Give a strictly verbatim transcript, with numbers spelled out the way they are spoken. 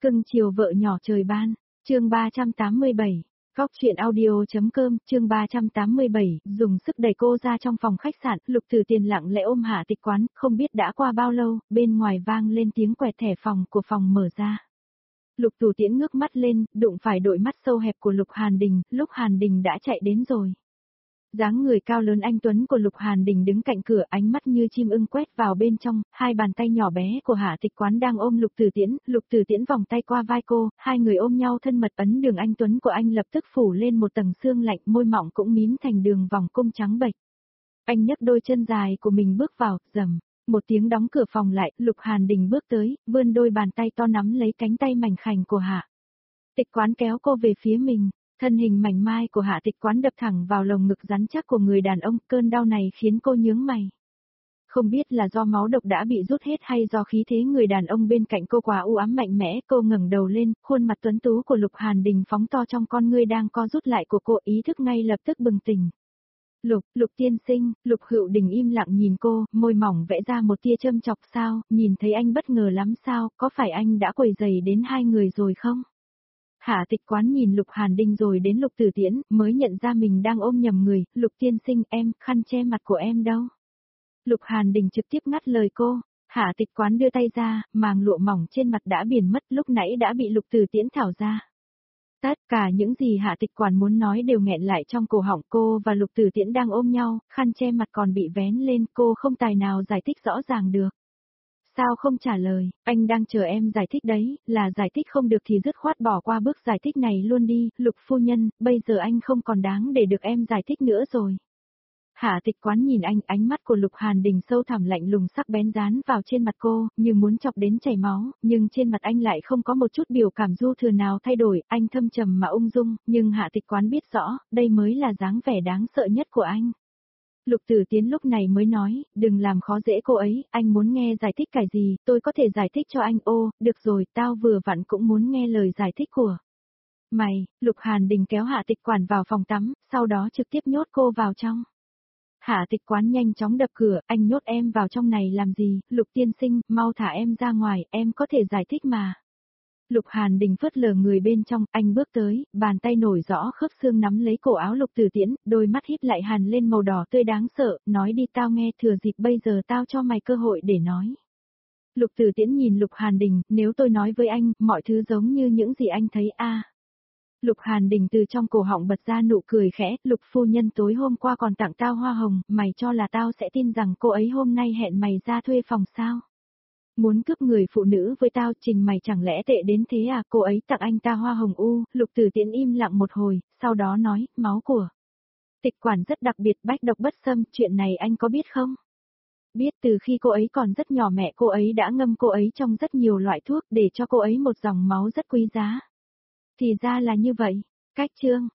Cưng chiều vợ nhỏ trời ban, chương ba trăm tám mươi bảy, Cóc truyện audio.com, chương ba trăm tám mươi bảy, dùng sức đẩy cô ra trong phòng khách sạn, Lục Tử Tiền lặng lẽ ôm Hạ Tịch Quán, không biết đã qua bao lâu, bên ngoài vang lên tiếng quẹt thẻ phòng của phòng mở ra. Lục Tử Tiễn ngước mắt lên, đụng phải đôi mắt sâu hẹp của Lục Hàn Đình, lúc Hàn Đình đã chạy đến rồi. Dáng người cao lớn anh tuấn của Lục Hàn Đình đứng cạnh cửa, ánh mắt như chim ưng quét vào bên trong, hai bàn tay nhỏ bé của Hạ Tịch Quán đang ôm Lục Tử Tiễn, Lục Tử Tiễn vòng tay qua vai cô, hai người ôm nhau thân mật, ấn đường anh tuấn của anh lập tức phủ lên một tầng sương lạnh, môi mọng cũng mím thành đường vòng cung trắng bệch. Anh nhấc đôi chân dài của mình bước vào, rầm, một tiếng đóng cửa phòng lại, Lục Hàn Đình bước tới, vươn đôi bàn tay to nắm lấy cánh tay mảnh khảnh của Hạ Tịch Quán kéo cô về phía mình. Thân hình mảnh mai của Hạ Tịch Quán đập thẳng vào lồng ngực rắn chắc của người đàn ông, cơn đau này khiến cô nhướng mày. Không biết là do máu độc đã bị rút hết hay do khí thế người đàn ông bên cạnh cô quá u ám mạnh mẽ, cô ngẩng đầu lên, khuôn mặt tuấn tú của Lục Hàn Đình phóng to trong con ngươi đang co rút lại của cô, ý thức ngay lập tức bừng tỉnh. Lục, Lục tiên sinh, Lục Hựu Đình im lặng nhìn cô, môi mỏng vẽ ra một tia châm chọc sao, nhìn thấy anh bất ngờ lắm sao, có phải anh đã quấy rầy đến hai người rồi không? Hạ Tịch Quán nhìn Lục Hàn Đình rồi đến Lục Tử Tiễn, mới nhận ra mình đang ôm nhầm người, Lục tiên sinh em, khăn che mặt của em đâu? Lục Hàn Đình trực tiếp ngắt lời cô, Hạ Tịch Quán đưa tay ra, màng lụa mỏng trên mặt đã biển mất, lúc nãy đã bị Lục Tử Tiễn thảo ra. Tất cả những gì Hạ Tịch Quán muốn nói đều nghẹn lại trong cổ họng, cô và Lục Tử Tiễn đang ôm nhau, khăn che mặt còn bị vén lên, cô không tài nào giải thích rõ ràng được. Sao không trả lời, anh đang chờ em giải thích đấy, là giải thích không được thì dứt khoát bỏ qua bước giải thích này luôn đi, Lục phu nhân, bây giờ anh không còn đáng để được em giải thích nữa rồi. Hạ Tịch Quán nhìn anh, ánh mắt của Lục Hàn Đình sâu thẳm lạnh lùng sắc bén dán vào trên mặt cô, như muốn chọc đến chảy máu, nhưng trên mặt anh lại không có một chút biểu cảm du thừa nào thay đổi, anh thâm trầm mà ung dung, nhưng Hạ Tịch Quán biết rõ, đây mới là dáng vẻ đáng sợ nhất của anh. Lục Tử Tiến lúc này mới nói, đừng làm khó dễ cô ấy, anh muốn nghe giải thích cái gì, tôi có thể giải thích cho anh. Ô, được rồi, tao vừa vặn cũng muốn nghe lời giải thích của mày. Lục Hàn Đình kéo Hạ Tịch Quán vào phòng tắm, sau đó trực tiếp nhốt cô vào trong. Hạ Tịch Quán nhanh chóng đập cửa, anh nhốt em vào trong này làm gì, Lục tiên sinh, mau thả em ra ngoài, em có thể giải thích mà. Lục Hàn Đình phớt lờ người bên trong, anh bước tới, bàn tay nổi rõ khớp xương nắm lấy cổ áo Lục Tử Tiễn, đôi mắt híp lại hàn lên màu đỏ tươi đáng sợ, nói đi tao nghe, thừa dịp bây giờ tao cho mày cơ hội để nói. Lục Tử Tiễn nhìn Lục Hàn Đình, nếu tôi nói với anh, mọi thứ giống như những gì anh thấy a. À. Lục Hàn Đình từ trong cổ họng bật ra nụ cười khẽ, Lục phu nhân tối hôm qua còn tặng tao hoa hồng, mày cho là tao sẽ tin rằng cô ấy hôm nay hẹn mày ra thuê phòng sao? Muốn cướp người phụ nữ với tao, trình mày chẳng lẽ tệ đến thế à, cô ấy tặng anh ta hoa hồng u, Lục Tử Tiễn im lặng một hồi, sau đó nói, máu của Tịch Quán rất đặc biệt, bách độc bất xâm, chuyện này anh có biết không? Biết, từ khi cô ấy còn rất nhỏ mẹ cô ấy đã ngâm cô ấy trong rất nhiều loại thuốc để cho cô ấy một dòng máu rất quý giá. Thì ra là như vậy, cách chương.